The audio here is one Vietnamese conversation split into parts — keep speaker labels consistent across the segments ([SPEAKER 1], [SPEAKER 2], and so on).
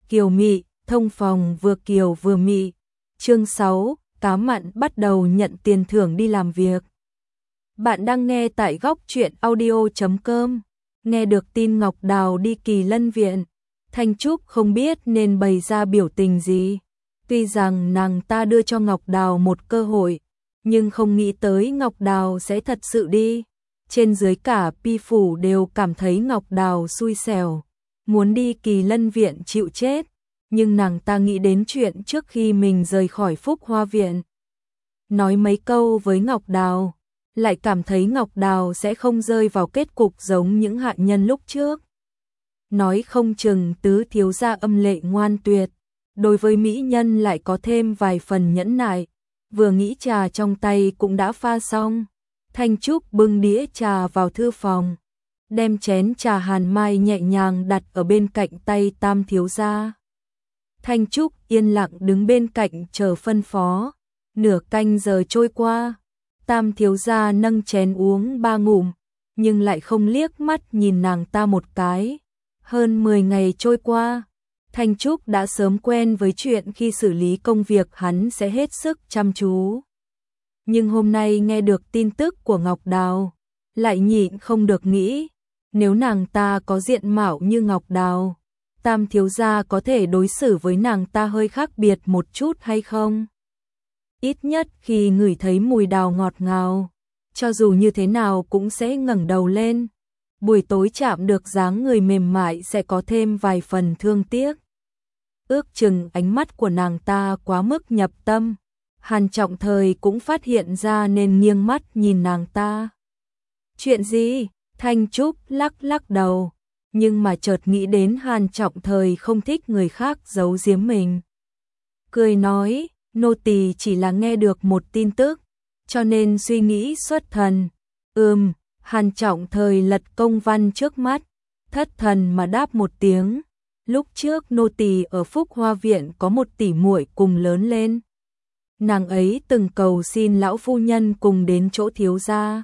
[SPEAKER 1] kiều mị, thông phòng vừa kiều vừa mị. Chương 6, cá mặn bắt đầu nhận tiền thưởng đi làm việc. Bạn đang nghe tại góc truyện audio.com. Nghe được tin Ngọc Đào đi Kỳ Lân viện, Thanh Trúc không biết nên bày ra biểu tình gì. Tuy rằng nàng ta đưa cho Ngọc Đào một cơ hội, nhưng không nghĩ tới Ngọc Đào sẽ thật sự đi. Trên dưới cả Pi phủ đều cảm thấy Ngọc Đào xui xẻo, muốn đi Kỳ Lân viện chịu chết, nhưng nàng ta nghĩ đến chuyện trước khi mình rời khỏi Phúc Hoa viện. Nói mấy câu với Ngọc Đào, lại cảm thấy Ngọc Đào sẽ không rơi vào kết cục giống những hạ nhân lúc trước. Nói không chừng tứ thiếu gia âm lệ ngoan tuyệt, đối với mỹ nhân lại có thêm vài phần nhẫn nại. Vừa nghĩ trà trong tay cũng đã pha xong, Thanh Trúc bưng đĩa trà vào thư phòng, đem chén trà hàn mai nhẹ nhàng đặt ở bên cạnh tay Tam thiếu gia. Thanh Trúc yên lặng đứng bên cạnh chờ phân phó. Nửa canh giờ trôi qua, Tam thiếu gia nâng chén uống 3 ngụm, nhưng lại không liếc mắt nhìn nàng ta một cái. Hơn 10 ngày trôi qua, Thanh Trúc đã sớm quen với chuyện khi xử lý công việc hắn sẽ hết sức chăm chú. Nhưng hôm nay nghe được tin tức của Ngọc Đào, lại nhịn không được nghĩ, nếu nàng ta có diện mạo như Ngọc Đào, Tam thiếu gia có thể đối xử với nàng ta hơi khác biệt một chút hay không? Ít nhất khi ngửi thấy mùi đào ngọt ngào, cho dù như thế nào cũng sẽ ngẩng đầu lên. Buổi tối chạm được dáng người mềm mại sẽ có thêm vài phần thương tiếc. Ước chừng ánh mắt của nàng ta quá mức nhập tâm, Hàn Trọng Thời cũng phát hiện ra nên nghiêng mắt nhìn nàng ta. Chuyện gì? Thanh Trúc lắc đầu, nhưng mà chợt nghĩ đến Hàn Trọng Thời không thích người khác giấu giếm mình. Cười nói, nô tỳ chỉ là nghe được một tin tức, cho nên suy nghĩ xuất thần. Hàn Trọng Thời lật công văn trước mắt, thất thần mà đáp một tiếng. Lúc trước nô tỳ ở Phúc Hoa viện có một tỷ muội cùng lớn lên. Nàng ấy từng cầu xin lão phu nhân cùng đến chỗ thiếu gia,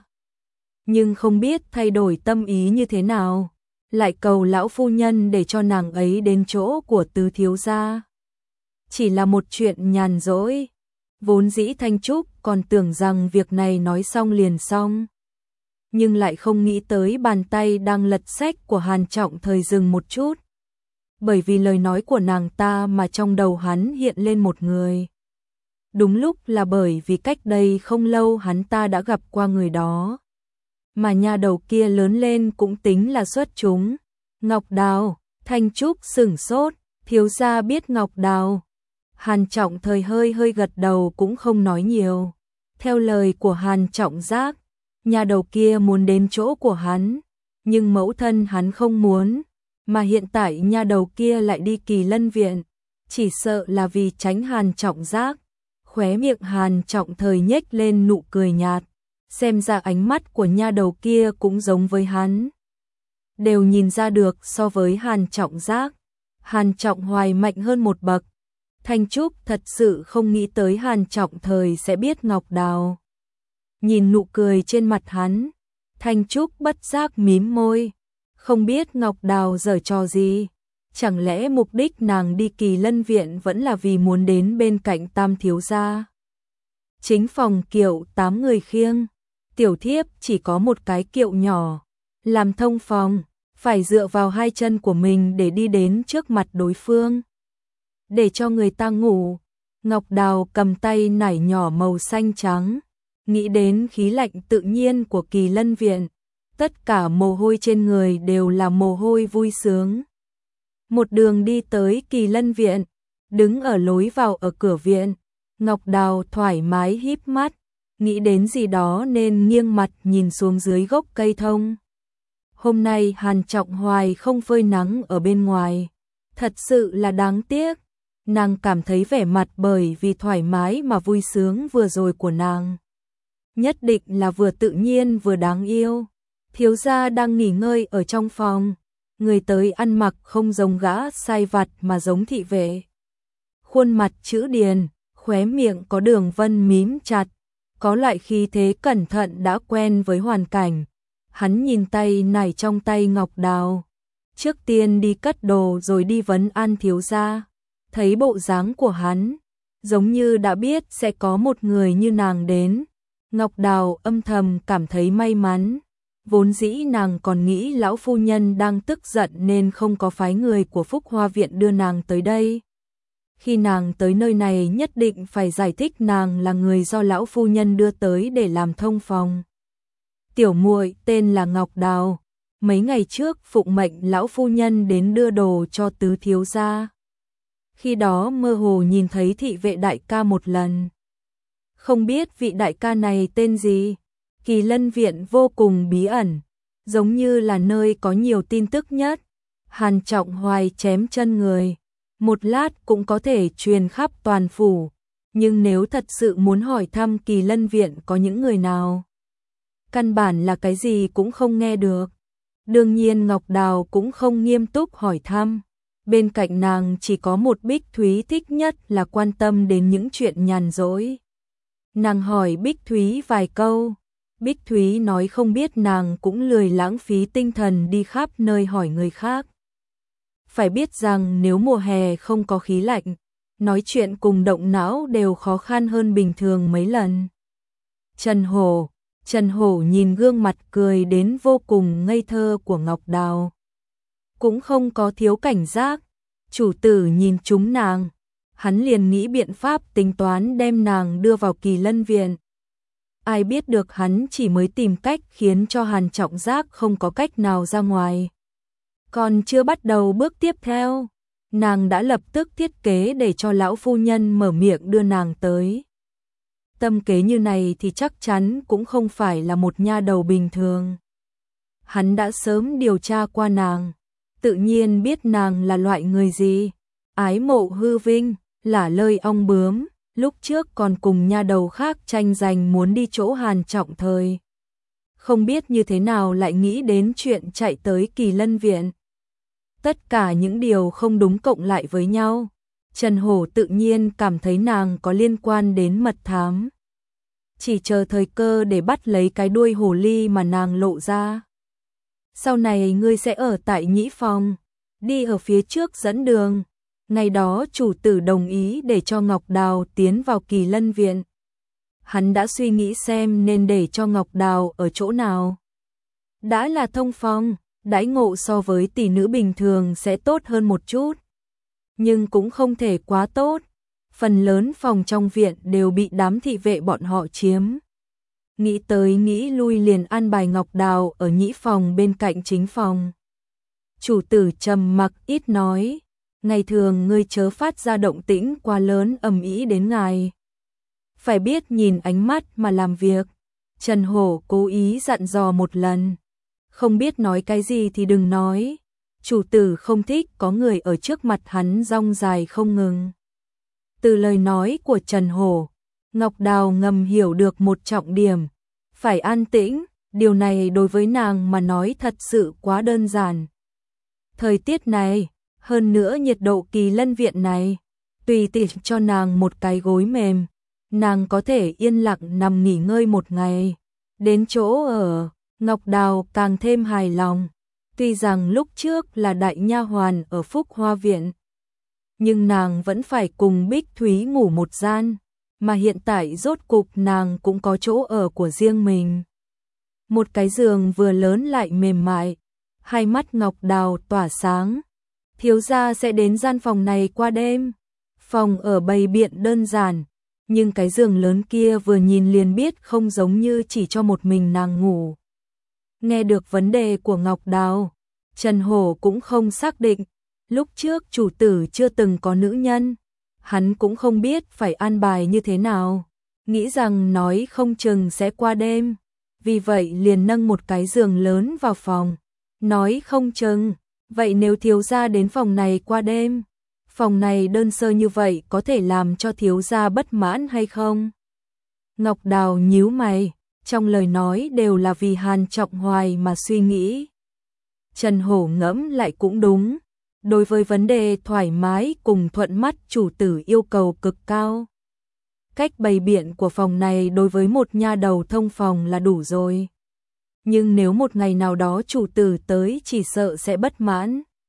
[SPEAKER 1] nhưng không biết thay đổi tâm ý như thế nào, lại cầu lão phu nhân để cho nàng ấy đến chỗ của tứ thiếu gia. Chỉ là một chuyện nhàn rỗi, vốn dĩ Thanh Trúc còn tưởng rằng việc này nói xong liền xong, nhưng lại không nghĩ tới bàn tay đang lật sách của Hàn Trọng Thời dừng một chút. Bởi vì lời nói của nàng ta mà trong đầu hắn hiện lên một người. Đúng lúc là bởi vì cách đây không lâu hắn ta đã gặp qua người đó. Mà nha đầu kia lớn lên cũng tính là xuất chúng. Ngọc Đào. Thanh Trúc sửng sốt, thiếu gia biết Ngọc Đào. Hàn Trọng Thời hơi gật đầu cũng không nói nhiều. Theo lời của Hàn Trọng Giác, nha đầu kia muốn đến chỗ của hắn, nhưng mẫu thân hắn không muốn, mà hiện tại nha đầu kia lại đi Kỳ Lân viện, chỉ sợ là vì tránh Hàn Trọng Giác. Khóe miệng Hàn Trọng Thời nhếch lên nụ cười nhạt, xem ra ánh mắt của nha đầu kia cũng giống với hắn. Đều nhìn ra được so với Hàn Trọng Giác, Hàn Trọng Hoài mạnh hơn một bậc. Thanh Trúc thật sự không nghĩ tới Hàn Trọng Thời sẽ biết Ngọc Đào. Nhìn nụ cười trên mặt hắn, Thanh Trúc bất giác mím môi, không biết Ngọc Đào giở trò gì. Chẳng lẽ mục đích nàng đi Kỳ Lân viện vẫn là vì muốn đến bên cạnh Tam thiếu gia? Chính phòng kiệu 8 người khiêng, tiểu thiếp chỉ có một cái kiệu nhỏ, làm thông phòng, phải dựa vào hai chân của mình để đi đến trước mặt đối phương. Để cho người ta ngủ, Ngọc Đào cầm tay nải nhỏ màu xanh trắng, nghĩ đến khí lạnh tự nhiên của Kỳ Lân viện, tất cả mồ hôi trên người đều là mồ hôi vui sướng. Một đường đi tới Kỳ Lân viện, đứng ở lối vào ở cửa viện, Ngọc Đào thoải mái híp mắt, nghĩ đến gì đó nên nghiêng mặt nhìn xuống dưới gốc cây thông. Hôm nay Hàn Trọng Hoài không phơi nắng ở bên ngoài, thật sự là đáng tiếc. Nàng cảm thấy vẻ mặt bởi vì thoải mái mà vui sướng vừa rồi của nàng nhất định là vừa tự nhiên vừa đáng yêu. Thiếu gia đang nghỉ ngơi ở trong phòng, người tới ăn mặc không giống gã sai vặt mà giống thị vệ. Khuôn mặt chữ điền, khóe miệng có đường vân mím chặt, có loại khí thế cẩn thận đã quen với hoàn cảnh. Hắn nhìn tay nải trong tay Ngọc Đào, trước tiên đi cất đồ rồi đi vấn an thiếu gia. Thấy bộ dáng của hắn, giống như đã biết sẽ có một người như nàng đến. Ngọc Đào âm thầm cảm thấy may mắn. Vốn dĩ nàng còn nghĩ lão phu nhân đang tức giận nên không có phái người của Phúc Hoa Viện đưa nàng tới đây. Khi nàng tới nơi này nhất định phải giải thích nàng là người do lão phu nhân đưa tới để làm thông phòng. Tiểu muội tên là Ngọc Đào, mấy ngày trước phụng mệnh lão phu nhân đến đưa đồ cho tứ thiếu gia. Khi đó mơ hồ nhìn thấy thị vệ đại ca một lần. Không biết vị đại ca này tên gì? Kỳ Lân Viện vô cùng bí ẩn, giống như là nơi có nhiều tin tức nhất. Hàn Trọng Hoài chém chân người, một lát cũng có thể truyền khắp toàn phủ. Nhưng nếu thật sự muốn hỏi thăm Kỳ Lân Viện có những người nào, căn bản là cái gì cũng không nghe được. Đương nhiên Ngọc Đào cũng không nghiêm túc hỏi thăm. Bên cạnh nàng chỉ có một Bích Thúy thích nhất là quan tâm đến những chuyện nhàn rỗi. Nàng hỏi Bích Thúy vài câu. Bích Thúy nói không biết, nàng cũng lười lãng phí tinh thần đi khắp nơi hỏi người khác. Phải biết rằng nếu mùa hè không có khí lạnh, nói chuyện cùng động não đều khó khăn hơn bình thường mấy lần. Trần Hổ nhìn gương mặt cười đến vô cùng ngây thơ của Ngọc Đào. Cũng không có thiếu cảnh giác, chủ tử nhìn chúng nàng, hắn liền nghĩ biện pháp tính toán đem nàng đưa vào Kỳ Lân Viện. Ai biết được hắn chỉ mới tìm cách khiến cho Hàn Trọng Giác không có cách nào ra ngoài. Còn chưa bắt đầu bước tiếp theo, nàng đã lập tức thiết kế để cho lão phu nhân mở miệng đưa nàng tới. Tâm kế như này thì chắc chắn cũng không phải là một nha đầu bình thường. Hắn đã sớm điều tra qua nàng, tự nhiên biết nàng là loại người gì. Ái mộ hư vinh, lả lơi ong bướm, lúc trước còn cùng nha đầu khác tranh giành muốn đi chỗ Hàn Trọng Thời. Không biết như thế nào lại nghĩ đến chuyện chạy tới Kỳ Lân Viện. Tất cả những điều không đúng cộng lại với nhau. Trần Hổ tự nhiên cảm thấy nàng có liên quan đến mật thám. Chỉ chờ thời cơ để bắt lấy cái đuôi hồ ly mà nàng lộ ra. Sau này ngươi sẽ ở tại Nhĩ Phòng, đi ở phía trước dẫn đường. Ngày đó chủ tử đồng ý để cho Ngọc Đào tiến vào Kỳ Lân Viện. Hắn đã suy nghĩ xem nên để cho Ngọc Đào ở chỗ nào. Đã là thông phòng, đãi ngộ so với tỷ nữ bình thường sẽ tốt hơn một chút. Nhưng cũng không thể quá tốt. Phần lớn phòng trong viện đều bị đám thị vệ bọn họ chiếm. Nghĩ tới nghĩ lui liền an bài Ngọc Đào ở Nhĩ Phòng bên cạnh chính phòng. Chủ tử trầm mặc ít nói. Ngày thường ngươi chớ phát ra động tĩnh quá lớn ầm ĩ đến ngài. Phải biết nhìn ánh mắt mà làm việc. Trần Hổ cố ý dặn dò một lần. Không biết nói cái gì thì đừng nói. Chủ tử không thích có người ở trước mặt hắn rong dài không ngừng. Từ lời nói của Trần Hổ, Ngọc Đào ngầm hiểu được một trọng điểm. Phải an tĩnh, điều này đối với nàng mà nói thật sự quá đơn giản. Thời tiết này, hơn nữa nhiệt độ Kỳ Lân Viện này, tùy tiện cho nàng một cái gối mềm, nàng có thể yên lặng nằm nghỉ ngơi một ngày. Đến chỗ ở, Ngọc Đào càng thêm hài lòng. Tuy rằng lúc trước là đại nha hoàn ở Phúc Hoa Viện, nhưng nàng vẫn phải cùng Bích Thúy ngủ một gian, mà hiện tại rốt cục nàng cũng có chỗ ở của riêng mình. Một cái giường vừa lớn lại mềm mại, hai mắt Ngọc Đào tỏa sáng. Thiếu gia sẽ đến gian phòng này qua đêm. Phòng ở bày biện đơn giản, nhưng cái giường lớn kia vừa nhìn liền biết không giống như chỉ cho một mình nàng ngủ. Nghe được vấn đề của Ngọc Đào, Trần Hổ cũng không xác định. Lúc trước chủ tử chưa từng có nữ nhân, hắn cũng không biết phải an bài như thế nào. Nghĩ rằng nói không chừng sẽ qua đêm, vì vậy liền nâng một cái giường lớn vào phòng. Nói không chừng, vậy nếu thiếu gia đến phòng này qua đêm, phòng này đơn sơ như vậy có thể làm cho thiếu gia bất mãn hay không? Ngọc Đào nhíu mày, trong lời nói đều là vì Hàn Trọng Hoài mà suy nghĩ. Trần Hổ ngẫm lại cũng đúng, đối với vấn đề thoải mái cùng thuận mắt chủ tử yêu cầu cực cao. Cách bày biện của phòng này đối với một nha đầu thông phòng là đủ rồi. Nhưng nếu một ngày nào đó chủ tử tới chỉ sợ sẽ bất mãn.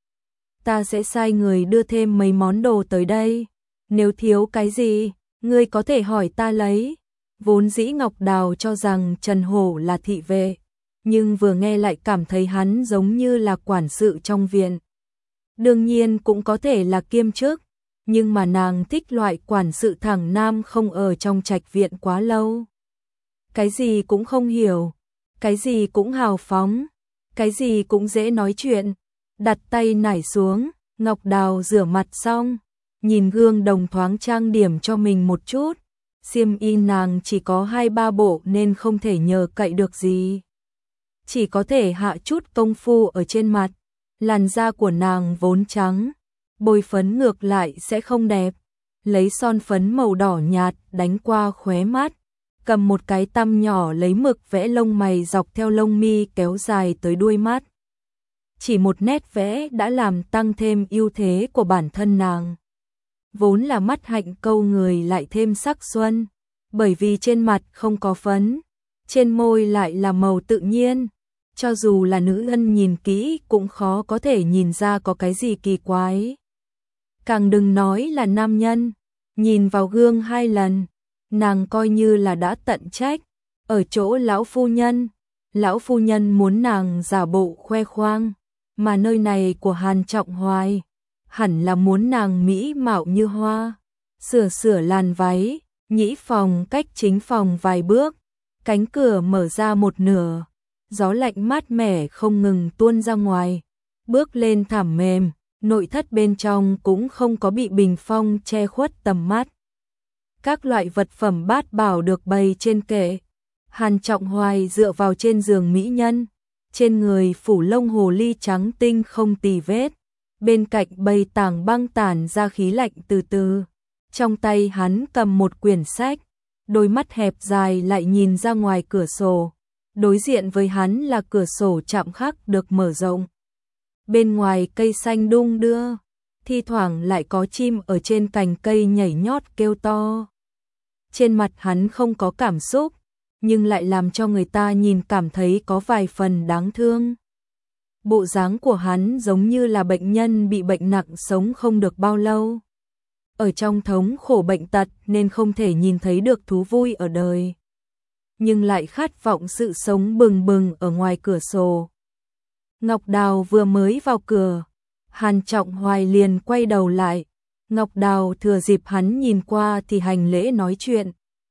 [SPEAKER 1] ta sẽ sai người đưa thêm mấy món đồ tới đây. Nếu thiếu cái gì, ngươi có thể hỏi ta lấy. Vốn dĩ Ngọc Đào cho rằng Trần Hổ là thị vệ, nhưng vừa nghe lại cảm thấy hắn giống như là quản sự trong viện. Đương nhiên cũng có thể là kiêm chức, nhưng mà nàng thích loại quản sự thẳng nam không ở trong trạch viện quá lâu. Cái gì cũng không hiểu, cái gì cũng hào phóng, cái gì cũng dễ nói chuyện. Đặt tay nải xuống, Ngọc Đào rửa mặt xong, nhìn gương đồng thoáng trang điểm cho mình một chút. Xiêm y nàng chỉ có 2-3 bộ nên không thể nhờ cậy được gì. Chỉ có thể hạ chút công phu ở trên mặt. Làn da của nàng vốn trắng, bôi phấn ngược lại sẽ không đẹp. Lấy son phấn màu đỏ nhạt đánh qua khóe mắt, cầm một cái tăm nhỏ lấy mực vẽ lông mày dọc theo lông mi kéo dài tới đuôi mắt. Chỉ một nét vẽ đã làm tăng thêm ưu thế của bản thân nàng. Vốn là mắt hạnh câu người lại thêm sắc xuân, bởi vì trên mặt không có phấn, trên môi lại là màu tự nhiên. Cho dù là nữ nhân nhìn kỹ cũng khó có thể nhìn ra có cái gì kỳ quái. Càng đừng nói là nam nhân, nhìn vào gương 2 lần, nàng coi như là đã tận trách. Ở chỗ lão phu nhân muốn nàng giả bộ khoe khoang, mà nơi này của Hàn Trọng Hoài, hẳn là muốn nàng mỹ mạo như hoa. Sửa làn váy, nhĩ phòng cách chính phòng vài bước, cánh cửa mở ra một nửa. Gió lạnh mát mẻ không ngừng tuôn ra ngoài, bước lên thảm mềm, nội thất bên trong cũng không có bị bình phong che khuất tầm mắt. Các loại vật phẩm bát bảo được bày trên kệ. Hàn Trọng Hoài dựa vào trên giường mỹ nhân, trên người phủ lông hồ ly trắng tinh không tì vết, bên cạnh bày tảng băng tản ra khí lạnh từ từ. Trong tay hắn cầm một quyển sách, đôi mắt hẹp dài lại nhìn ra ngoài cửa sổ. Đối diện với hắn là cửa sổ chạm khắc được mở rộng. Bên ngoài cây xanh đung đưa, thi thoảng lại có chim ở trên cành cây nhảy nhót kêu to. Trên mặt hắn không có cảm xúc, nhưng lại làm cho người ta nhìn cảm thấy có vài phần đáng thương. Bộ dáng của hắn giống như là bệnh nhân bị bệnh nặng sống không được bao lâu. Ở trong thống khổ bệnh tật nên không thể nhìn thấy được thú vui ở đời, nhưng lại khát vọng sự sống bừng bừng ở ngoài cửa sổ. Ngọc Đào vừa mới vào cửa, Hàn Trọng Hoài liền quay đầu lại. Ngọc Đào thừa dịp hắn nhìn qua thì hành lễ nói chuyện.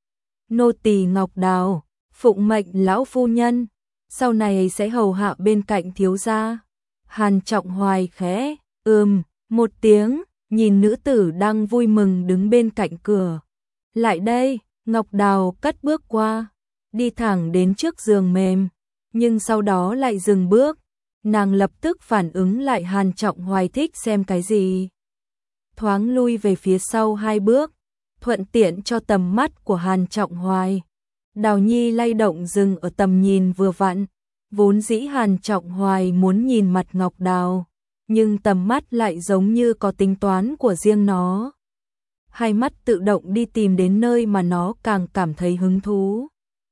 [SPEAKER 1] Nô tỳ Ngọc Đào, phụng mệnh lão phu nhân, sau này sẽ hầu hạ bên cạnh thiếu gia. Hàn Trọng Hoài khẽ một tiếng, nhìn nữ tử đang vui mừng đứng bên cạnh cửa. Lại đây, Ngọc Đào cất bước qua, đi thẳng đến trước giường mềm, nhưng sau đó lại dừng bước. Nàng lập tức phản ứng lại Hàn Trọng Hoài thích xem cái gì. Thoáng lui về phía sau 2 bước, thuận tiện cho tầm mắt của Hàn Trọng Hoài. Đào Nhi lay động dừng ở tầm nhìn vừa vặn. Vốn dĩ Hàn Trọng Hoài muốn nhìn mặt Ngọc Đào, nhưng tầm mắt lại giống như có tính toán của riêng nó. Hai mắt tự động đi tìm đến nơi mà nó càng cảm thấy hứng thú.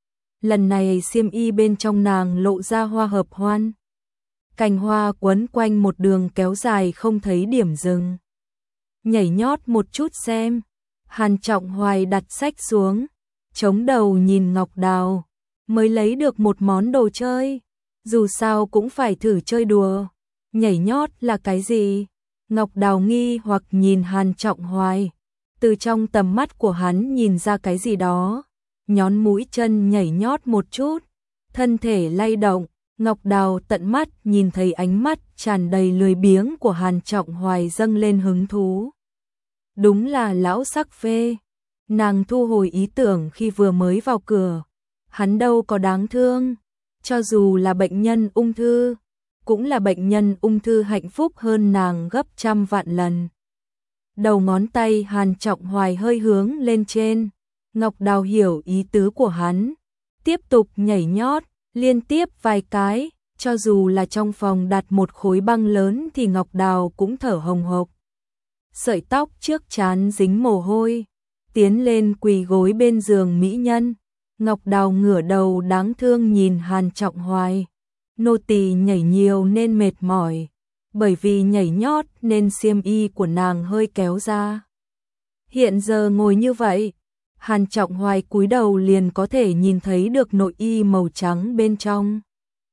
[SPEAKER 1] Lần này xiêm y bên trong nàng lộ ra hoa hợp hoan. Cành hoa quấn quanh một đường kéo dài không thấy điểm dừng. Nhảy nhót một chút xem. Hàn Trọng Hoài đặt sách xuống, chống đầu nhìn Ngọc Đào, mới lấy được một món đồ chơi. Dù sao cũng phải thử chơi đùa. Nhảy nhót là cái gì? Ngọc Đào nghi hoặc nhìn Hàn Trọng Hoài. Từ trong tầm mắt của hắn nhìn ra cái gì đó. Nhón mũi chân nhảy nhót một chút, thân thể lay động. Ngọc Đào tận mắt nhìn thấy ánh mắt tràn đầy lười biếng của Hàn Trọng Hoài dâng lên hứng thú. Đúng là lão sắc phê. Nàng thu hồi ý tưởng khi vừa mới vào cửa. Hắn đâu có đáng thương. Cho dù là bệnh nhân ung thư, cũng là bệnh nhân ung thư hạnh phúc hơn nàng gấp trăm vạn lần. Đầu ngón tay Hàn Trọng Hoài hơi hướng lên trên. Ngọc Đào hiểu ý tứ của hắn, tiếp tục nhảy nhót, liên tiếp vài cái, cho dù là trong phòng đặt một khối băng lớn thì Ngọc Đào cũng thở hồng hộc. Sợi tóc trước trán dính mồ hôi, tiến lên quỳ gối bên giường mỹ nhân. Ngọc Đào ngửa đầu đáng thương nhìn Hàn Trọng Hoài. Nô tỳ nhảy nhiều nên mệt mỏi, bởi vì nhảy nhót nên xiêm y của nàng hơi kéo ra. Hiện giờ ngồi như vậy, Hàn Trọng Hoài cúi đầu liền có thể nhìn thấy được nội y màu trắng bên trong.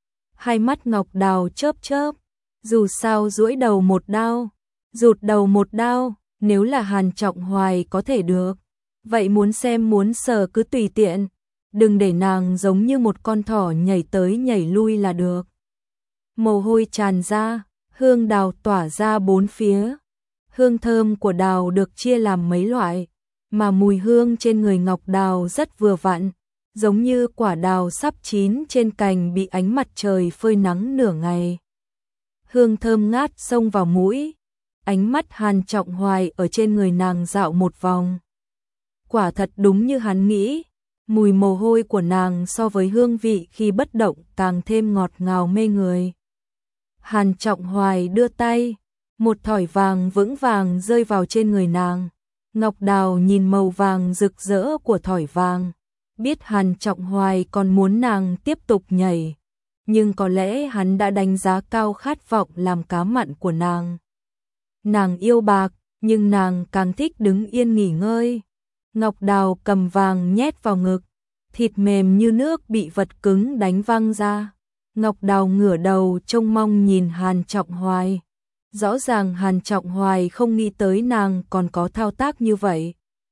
[SPEAKER 1] Hai mắt Ngọc Đào chớp chớp, dù sao duỗi đầu một đao, rụt đầu một đao, nếu là Hàn Trọng Hoài có thể được, vậy muốn xem muốn sờ cứ tùy tiện, đừng để nàng giống như một con thỏ nhảy tới nhảy lui là được. Mồ hôi tràn ra, hương đào tỏa ra bốn phía. Hương thơm của đào được chia làm mấy loại, mà mùi hương trên người Ngọc Đào rất vừa vặn, giống như quả đào sắp chín trên cành bị ánh mặt trời phơi nắng nửa ngày. Hương thơm ngát xông vào mũi, ánh mắt Hàn Trọng Hoài ở trên người nàng dạo một vòng. Quả thật đúng như hắn nghĩ, mùi mồ hôi của nàng so với hương vị khi bất động càng thêm ngọt ngào mê người. Hàn Trọng Hoài đưa tay, một thỏi vàng vững vàng rơi vào trên người nàng. Ngọc Đào nhìn màu vàng rực rỡ của thỏi vàng, biết Hàn Trọng Hoài còn muốn nàng tiếp tục nhảy, nhưng có lẽ hắn đã đánh giá cao khát vọng làm cá mặn của nàng. Nàng yêu bạc, nhưng nàng càng thích đứng yên nghỉ ngơi. Ngọc Đào cầm vàng nhét vào ngực, thịt mềm như nước bị vật cứng đánh văng ra. Ngọc Đào ngửa đầu trông mong nhìn Hàn Trọng Hoài. Rõ ràng Hàn Trọng Hoài không nghĩ tới nàng còn có thao tác như vậy.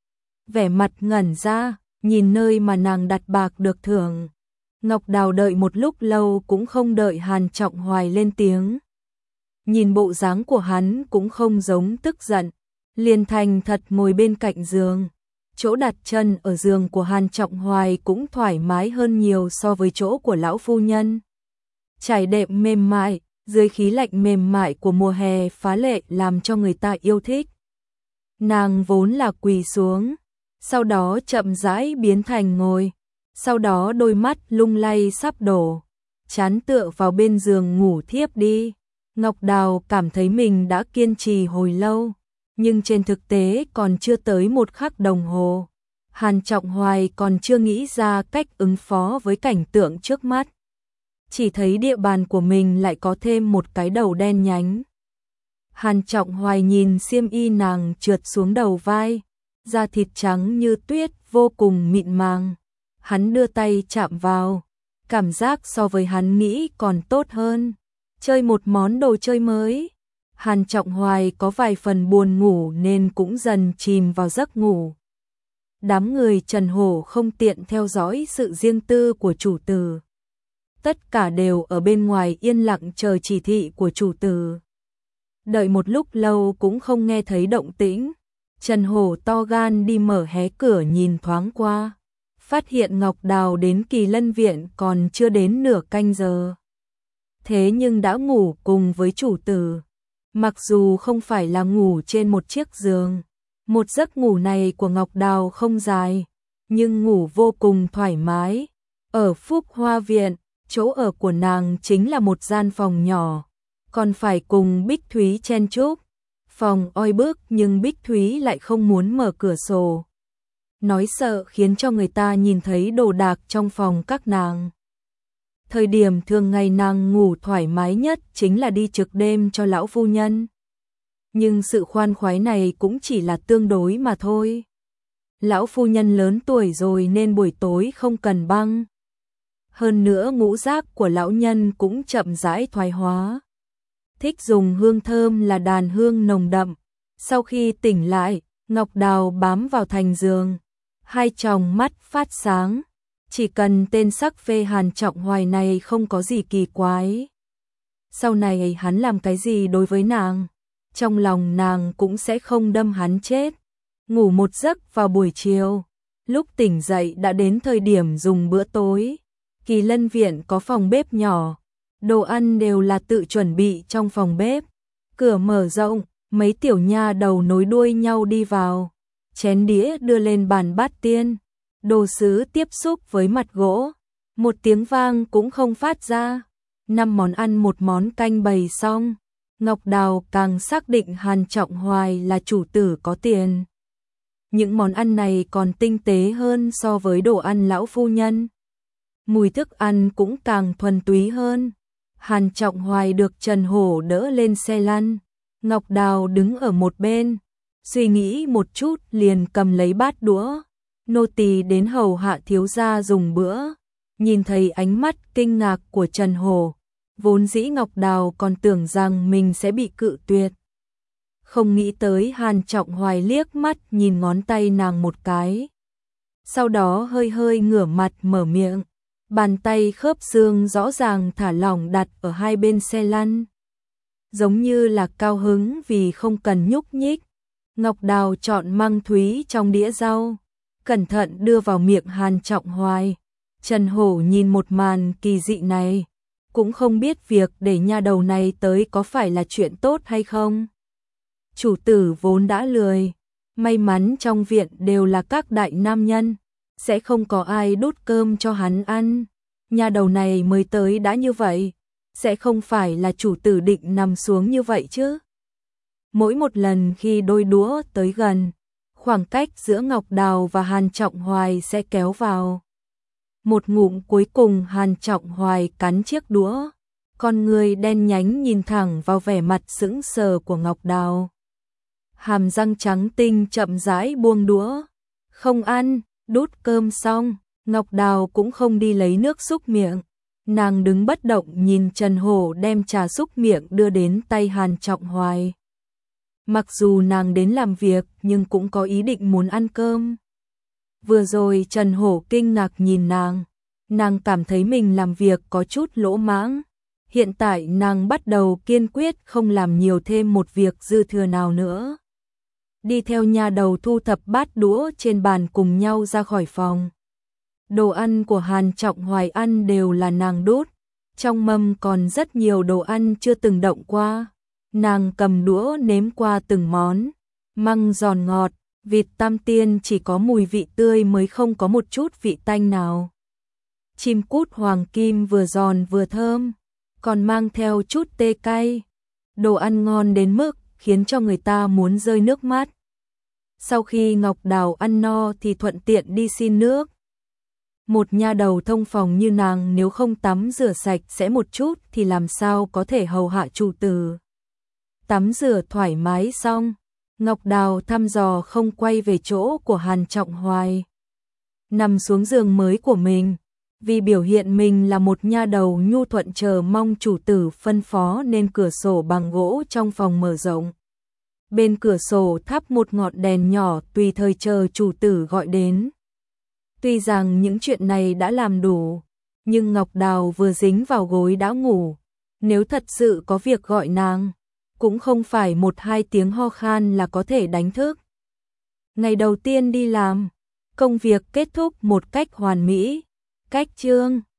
[SPEAKER 1] Vẻ mặt ngẩn ra, nhìn nơi mà nàng đặt bạc được thưởng. Ngọc Đào đợi một lúc lâu cũng không đợi Hàn Trọng Hoài lên tiếng. Nhìn bộ dáng của hắn cũng không giống tức giận, liền thành thật ngồi bên cạnh giường. Chỗ đặt chân ở giường của Hàn Trọng Hoài cũng thoải mái hơn nhiều so với chỗ của lão phu nhân. Trải đệm mềm mại, dưới khí lạnh mềm mại của mùa hè phá lệ làm cho người ta yêu thích. Nàng vốn là quỳ xuống, sau đó chậm rãi biến thành ngồi, sau đó đôi mắt lung lay sắp đổ, chán tựa vào bên giường ngủ thiếp đi. Ngọc Đào cảm thấy mình đã kiên trì hồi lâu, nhưng trên thực tế còn chưa tới một khắc đồng hồ. Hàn Trọng Hoài còn chưa nghĩ ra cách ứng phó với cảnh tượng trước mắt. Chỉ thấy địa bàn của mình lại có thêm một cái đầu đen nhánh. Hàn Trọng Hoài nhìn xiêm y nàng trượt xuống đầu vai, da thịt trắng như tuyết vô cùng mịn màng. Hắn đưa tay chạm vào, cảm giác so với hắn nghĩ còn tốt hơn. Chơi một món đồ chơi mới. Hàn Trọng Hoài có vài phần buồn ngủ nên cũng dần chìm vào giấc ngủ. Đám người Trần Hổ không tiện theo dõi sự riêng tư của chủ tử. Tất cả đều ở bên ngoài yên lặng chờ chỉ thị của chủ tử. Đợi một lúc lâu cũng không nghe thấy động tĩnh. Trần Hổ to gan đi mở hé cửa nhìn thoáng qua, phát hiện Ngọc Đào đến Kỳ Lân Viện còn chưa đến nửa canh giờ. Thế nhưng đã ngủ cùng với chủ tử. Mặc dù không phải là ngủ trên một chiếc giường, một giấc ngủ này của Ngọc Đào không dài, nhưng ngủ vô cùng thoải mái. Ở Phúc Hoa Viện, chỗ ở của nàng chính là một gian phòng nhỏ, còn phải cùng Bích Thúy chen chúc. Phòng oi bức nhưng Bích Thúy lại không muốn mở cửa sổ. Nói sợ khiến cho người ta nhìn thấy đồ đạc trong phòng các nàng. Thời điểm thường ngày nàng ngủ thoải mái nhất chính là đi trực đêm cho lão phu nhân. Nhưng sự khoan khoái này cũng chỉ là tương đối mà thôi. Lão phu nhân lớn tuổi rồi nên buổi tối không cần băng. Hơn nữa ngũ giác của lão nhân cũng chậm rãi thoái hóa. Thích dùng hương thơm là đàn hương nồng đậm. Sau khi tỉnh lại, Ngọc Đào bám vào thành giường, hai tròng mắt phát sáng. Chỉ cần tên sắc phê Hàn Trọng Hoài này không có gì kỳ quái. Sau này hắn làm cái gì đối với nàng, trong lòng nàng cũng sẽ không đâm hắn chết. Ngủ một giấc vào buổi chiều, lúc tỉnh dậy đã đến thời điểm dùng bữa tối. Kỳ Lân Viện có phòng bếp nhỏ, đồ ăn đều là tự chuẩn bị trong phòng bếp. Cửa mở rộng, mấy tiểu nha đầu nối đuôi nhau đi vào. Chén đĩa đưa lên bàn bát tiên, đồ sứ tiếp xúc với mặt gỗ, một tiếng vang cũng không phát ra. 5 món ăn một món canh bày xong, Ngọc Đào càng xác định Hàn Trọng Hoài là chủ tử có tiền. Những món ăn này còn tinh tế hơn so với đồ ăn lão phu nhân. Mùi thức ăn cũng càng thuần túy hơn. Hàn Trọng Hoài được Trần Hổ đỡ lên xe lăn, Ngọc Đào đứng ở một bên, suy nghĩ một chút liền cầm lấy bát đũa, nô tỳ đến hầu hạ thiếu gia dùng bữa. Nhìn thấy ánh mắt kinh ngạc của Trần Hổ, vốn dĩ Ngọc Đào còn tưởng rằng mình sẽ bị cự tuyệt. Không nghĩ tới Hàn Trọng Hoài liếc mắt nhìn ngón tay nàng một cái. Sau đó hơi hơi ngửa mặt mở miệng, bàn tay khớp xương rõ ràng thả lỏng đặt ở hai bên xe lăn. Giống như là cao hứng vì không cần nhúc nhích. Ngọc Đào chọn măng thúy trong đĩa rau, cẩn thận đưa vào miệng Hàn Trọng Hoài. Trần Hổ nhìn một màn kỳ dị này, cũng không biết việc để nha đầu này tới có phải là chuyện tốt hay không. Chủ tử vốn đã lười, may mắn trong viện đều là các đại nam nhân, sẽ không có ai đút cơm cho hắn ăn. Nha đầu này mới tới đã như vậy, sẽ không phải là chủ tử định nằm xuống như vậy chứ. Mỗi một lần khi đôi đũa tới gần, khoảng cách giữa Ngọc Đào và Hàn Trọng Hoài sẽ kéo vào. Một ngụm cuối cùng Hàn Trọng Hoài cắn chiếc đũa, con người đen nhánh nhìn thẳng vào vẻ mặt sững sờ của Ngọc Đào. Hàm răng trắng tinh chậm rãi buông đũa, không ăn, đút cơm xong, Ngọc Đào cũng không đi lấy nước súc miệng. Nàng đứng bất động nhìn Trần Hổ đem trà súc miệng đưa đến tay Hàn Trọng Hoài. Mặc dù nàng đến làm việc nhưng cũng có ý định muốn ăn cơm. Vừa rồi Trần Hổ kinh ngạc nhìn nàng cảm thấy mình làm việc có chút lỗ mãng. Hiện tại nàng bắt đầu kiên quyết không làm nhiều thêm một việc dư thừa nào nữa. Đi theo nha đầu thu thập bát đũa trên bàn cùng nhau ra khỏi phòng. Đồ ăn của Hàn Trọng Hoài ăn đều là nàng đút, trong mâm còn rất nhiều đồ ăn chưa từng động qua. Nàng cầm đũa nếm qua từng món, măng giòn ngọt, vịt tam tiên chỉ có mùi vị tươi mới không có một chút vị tanh nào. Chim cút hoàng kim vừa giòn vừa thơm, còn mang theo chút tê cay. Đồ ăn ngon đến mức khiến cho người ta muốn rơi nước mắt. Sau khi Ngọc Đào ăn no thì thuận tiện đi xin nước. Một nha đầu thông phòng như nàng nếu không tắm rửa sạch sẽ một chút thì làm sao có thể hầu hạ chủ tử. Tắm rửa thoải mái xong, Ngọc Đào thăm dò không quay về chỗ của Hàn Trọng Hoài. Nằm xuống giường mới của mình, vì biểu hiện mình là một nha đầu nhu thuận chờ mong chủ tử phân phó nên cửa sổ bằng gỗ trong phòng mở rộng. Bên cửa sổ thắp một ngọn đèn nhỏ tùy thời chờ chủ tử gọi đến. Tuy rằng những chuyện này đã làm đủ, nhưng Ngọc Đào vừa dính vào gối đã ngủ. Nếu thật sự có việc gọi nàng, cũng không phải 1-2 tiếng ho khan là có thể đánh thức. Ngày đầu tiên đi làm, công việc kết thúc một cách hoàn mỹ. Cách chương